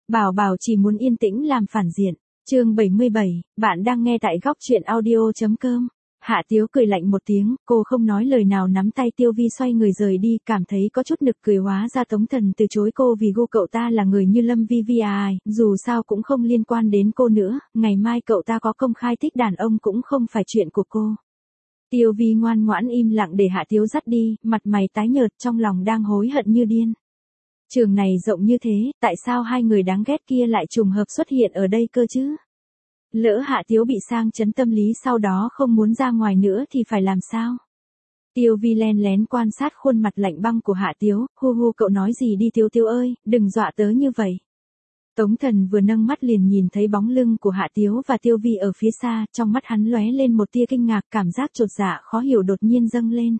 Bảo Bảo chỉ muốn yên tĩnh làm phản diện. Chương 77, bạn đang nghe tại góc truyện audio.com. Hạ Tiếu cười lạnh một tiếng, cô không nói lời nào nắm tay Tiêu Vi xoay người rời đi, cảm thấy có chút nực cười, hóa ra Tống Thần từ chối cô vì gu cậu ta là người như Lâm Vi Vi à, dù sao cũng không liên quan đến cô nữa, ngày mai cậu ta có công khai thích đàn ông cũng không phải chuyện của cô. Tiêu Vi ngoan ngoãn im lặng để Hạ Tiếu dắt đi, mặt mày tái nhợt, trong lòng đang hối hận như điên. Trường này rộng như thế, tại sao hai người đáng ghét kia lại trùng hợp xuất hiện ở đây cơ chứ? Lỡ Hạ Tiếu bị sang chấn tâm lý sau đó không muốn ra ngoài nữa thì phải làm sao? Tiêu Vi len lén quan sát khuôn mặt lạnh băng của Hạ Tiếu, hu hu cậu nói gì đi Tiếu Tiếu ơi, đừng dọa tớ như vậy. Tống Thần vừa nâng mắt liền nhìn thấy bóng lưng của Hạ Tiếu và Tiêu Vi ở phía xa, trong mắt hắn lóe lên một tia kinh ngạc, cảm giác chột dạ khó hiểu đột nhiên dâng lên.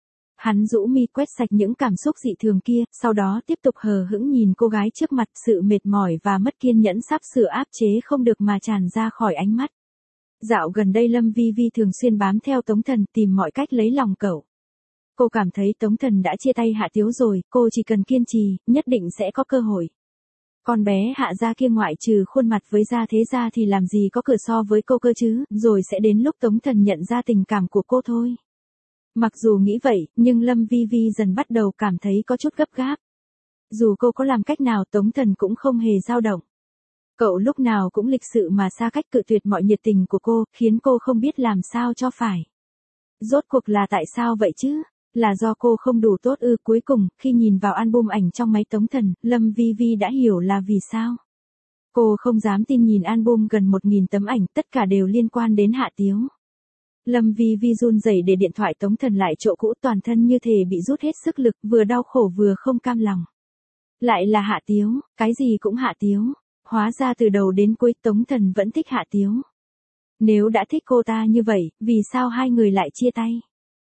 Hắn rũ mi quét sạch những cảm xúc dị thường kia, sau đó tiếp tục hờ hững nhìn cô gái trước mặt, sự mệt mỏi và mất kiên nhẫn sắp sửa áp chế không được mà tràn ra khỏi ánh mắt. Dạo gần đây Lâm Vi Vi thường xuyên bám theo Tống Thần, tìm mọi cách lấy lòng cậu. Cô cảm thấy Tống Thần đã chia tay Hạ Tiếu rồi, cô chỉ cần kiên trì, nhất định sẽ có cơ hội. Con bé Hạ gia kia ngoại trừ khuôn mặt với gia thế gia thì làm gì có cửa so với cô cơ chứ, rồi sẽ đến lúc Tống Thần nhận ra tình cảm của cô thôi. Mặc dù nghĩ vậy, nhưng Lâm Vi Vi dần bắt đầu cảm thấy có chút gấp gáp. Dù cô có làm cách nào Tống Thần cũng không hề dao động. Cậu lúc nào cũng lịch sự mà xa cách cự tuyệt mọi nhiệt tình của cô, khiến cô không biết làm sao cho phải. Rốt cuộc là tại sao vậy chứ? Là do cô không đủ tốt ư? Cuối cùng, khi nhìn vào album ảnh trong máy Tống Thần, Lâm Vi Vi đã hiểu là vì sao. Cô không dám tin nhìn album gần 1000 tấm ảnh, tất cả đều liên quan đến Hạ Tiếu. Lâm Vi Vi run rẩy để điện thoại Tống Thần lại chỗ cũ, toàn thân như thể bị rút hết sức lực, vừa đau khổ vừa không cam lòng. Lại là Hạ Tiếu, cái gì cũng Hạ Tiếu. Hóa ra từ đầu đến cuối Tống Thần vẫn thích Hạ Tiếu. Nếu đã thích cô ta như vậy, vì sao hai người lại chia tay?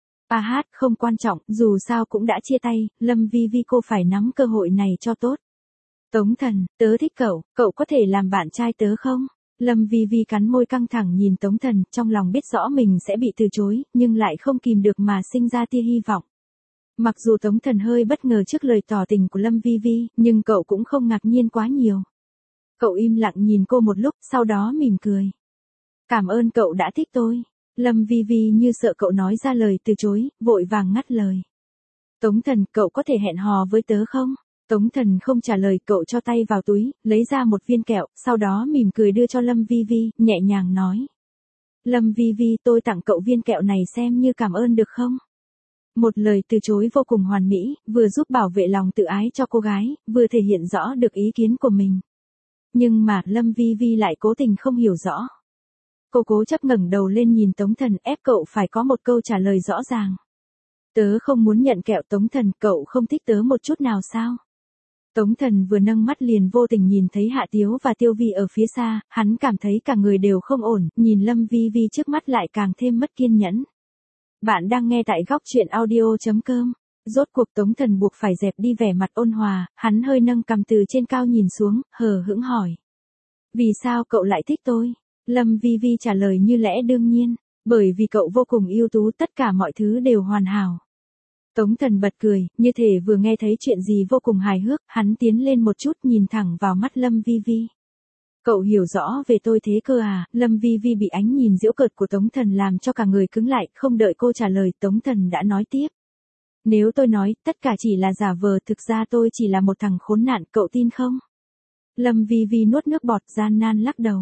Không quan trọng, dù sao cũng đã chia tay, Lâm Vi Vi cô phải nắm cơ hội này cho tốt. Tống Thần, tớ thích cậu, cậu có thể làm bạn trai tớ không? Lâm Vi Vi cắn môi căng thẳng nhìn Tống Thần, trong lòng biết rõ mình sẽ bị từ chối, nhưng lại không kìm được mà sinh ra tia hy vọng. Mặc dù Tống Thần hơi bất ngờ trước lời tỏ tình của Lâm Vi Vi, nhưng cậu cũng không ngạc nhiên quá nhiều. Cậu im lặng nhìn cô một lúc, sau đó mỉm cười. Cảm ơn cậu đã thích tôi. Lâm Vi Vi như sợ cậu nói ra lời từ chối, vội vàng ngắt lời. Tống Thần, cậu có thể hẹn hò với tớ không? Tống Thần không trả lời, cậu cho tay vào túi, lấy ra một viên kẹo, sau đó mỉm cười đưa cho Lâm Vi Vi, nhẹ nhàng nói. Lâm Vi Vi, tôi tặng cậu viên kẹo này xem như cảm ơn được không? Một lời từ chối vô cùng hoàn mỹ, vừa giúp bảo vệ lòng tự ái cho cô gái, vừa thể hiện rõ được ý kiến của mình. Nhưng mà Lâm Vi Vi lại cố tình không hiểu rõ. Cô cố chấp ngẩng đầu lên nhìn Tống Thần, ép cậu phải có một câu trả lời rõ ràng. Tớ không muốn nhận kẹo. Tống Thần, cậu không thích tớ một chút nào sao? Tống Thần vừa nâng mắt liền vô tình nhìn thấy Hạ Tiếu và Tiêu Vi ở phía xa, hắn cảm thấy cả người đều không ổn, nhìn Lâm Vi Vi trước mắt lại càng thêm mất kiên nhẫn. Bạn đang nghe tại góc truyện audio.com. Rốt cuộc Tống Thần buộc phải dẹp đi vẻ mặt ôn hòa, hắn hơi nâng cằm từ trên cao nhìn xuống, hờ hững hỏi. Vì sao cậu lại thích tôi? Lâm Vi Vi trả lời như lẽ đương nhiên, bởi vì cậu vô cùng ưu tú, tất cả mọi thứ đều hoàn hảo. Tống Thần bật cười, như thể vừa nghe thấy chuyện gì vô cùng hài hước, hắn tiến lên một chút nhìn thẳng vào mắt Lâm Vi Vi. Cậu hiểu rõ về tôi thế cơ à? Lâm Vi Vi bị ánh nhìn giễu cợt của Tống Thần làm cho cả người cứng lại, không đợi cô trả lời, Tống Thần đã nói tiếp. Nếu tôi nói, tất cả chỉ là giả vờ, thực ra tôi chỉ là một thằng khốn nạn, cậu tin không? Lâm Vi Vi nuốt nước bọt, gian nan lắc đầu.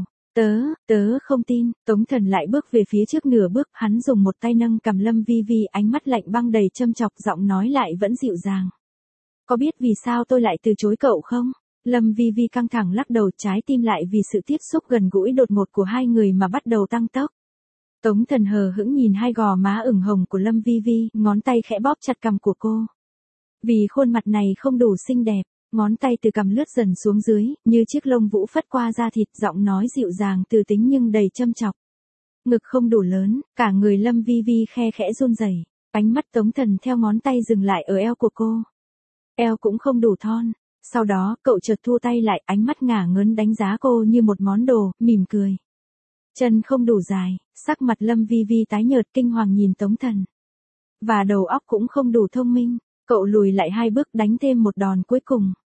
Tớ không tin. Tống Thần lại bước về phía trước nửa bước, hắn dùng một tay nâng cầm Lâm Vi Vi, ánh mắt lạnh băng đầy châm chọc, giọng nói lại vẫn dịu dàng. Có biết vì sao tôi lại từ chối cậu không? Lâm Vi Vi căng thẳng lắc đầu, trái tim lại vì sự tiếp xúc gần gũi đột ngột của hai người mà bắt đầu tăng tốc. Tống Thần hờ hững nhìn hai gò má ửng hồng của Lâm Vi Vi, ngón tay khẽ bóp chặt cằm của cô. Vì khuôn mặt này không đủ xinh đẹp. Ngón tay từ cằm lướt dần xuống dưới, như chiếc lông vũ phất qua da thịt, giọng nói dịu dàng từ tính nhưng đầy châm chọc. Ngực không đủ lớn, cả người Lâm Vi Vi khe khẽ run rẩy. Ánh mắt Tống Thần theo ngón tay dừng lại ở eo của cô. Eo cũng không đủ thon. Sau đó, cậu chợt thu tay lại, ánh mắt ngả ngớn đánh giá cô như một món đồ, mỉm cười. Chân không đủ dài, sắc mặt Lâm Vi Vi tái nhợt kinh hoàng nhìn Tống Thần. Và đầu óc cũng không đủ thông minh. Cậu lùi lại 2 bước đánh thêm một đòn cuối cùng.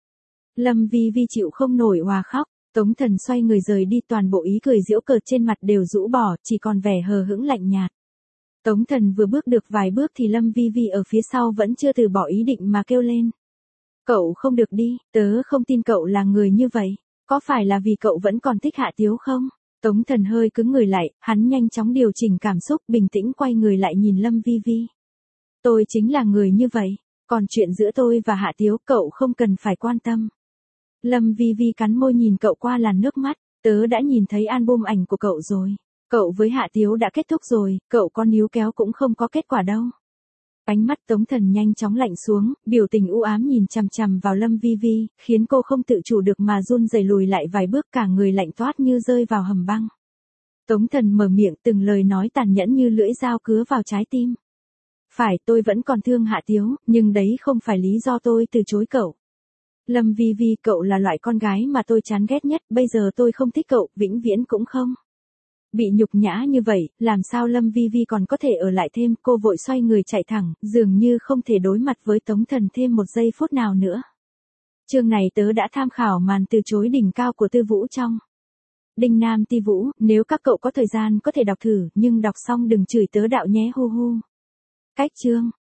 Lâm Vi Vi chịu không nổi òa khóc. Tống Thần xoay người rời đi, toàn bộ ý cười giễu cợt trên mặt đều rũ bỏ, chỉ còn vẻ hờ hững lạnh nhạt. Tống Thần vừa bước được vài bước thì Lâm Vi Vi ở phía sau vẫn chưa từ bỏ ý định mà kêu lên. Cậu không được đi, tớ không tin cậu là người như vậy. Có phải là vì cậu vẫn còn thích Hạ Tiếu không? Tống Thần hơi cứng người lại, hắn nhanh chóng điều chỉnh cảm xúc, bình tĩnh quay người lại nhìn Lâm Vi Vi. Tôi chính là người như vậy, còn chuyện giữa tôi và Hạ Tiếu cậu không cần phải quan tâm. Lâm Vi Vi cắn môi nhìn cậu qua làn nước mắt, tớ đã nhìn thấy album ảnh của cậu rồi. Cậu với Hạ Tiếu đã kết thúc rồi, cậu có níu kéo cũng không có kết quả đâu. Ánh mắt Tống Thần nhanh chóng lạnh xuống, biểu tình u ám nhìn chằm chằm vào Lâm Vi Vi, khiến cô không tự chủ được mà run rẩy lùi lại vài bước, cả người lạnh toát như rơi vào hầm băng. Tống Thần mở miệng, từng lời nói tàn nhẫn như lưỡi dao cứa vào trái tim. Phải, tôi vẫn còn thương Hạ Tiếu, nhưng đấy không phải lý do tôi từ chối cậu. Lâm Vi Vi, cậu là loại con gái mà tôi chán ghét nhất, bây giờ tôi không thích cậu, vĩnh viễn cũng không. Bị nhục nhã như vậy, làm sao Lâm Vi Vi còn có thể ở lại thêm, cô vội xoay người chạy thẳng, dường như không thể đối mặt với Tống Thần thêm một giây phút nào nữa. Chương này tớ đã tham khảo màn từ chối đỉnh cao của Tư Vũ trong Đinh Nam Ti Vũ, nếu các cậu có thời gian có thể đọc thử, nhưng đọc xong đừng chửi tớ đạo nhé hu hu. Cách chương.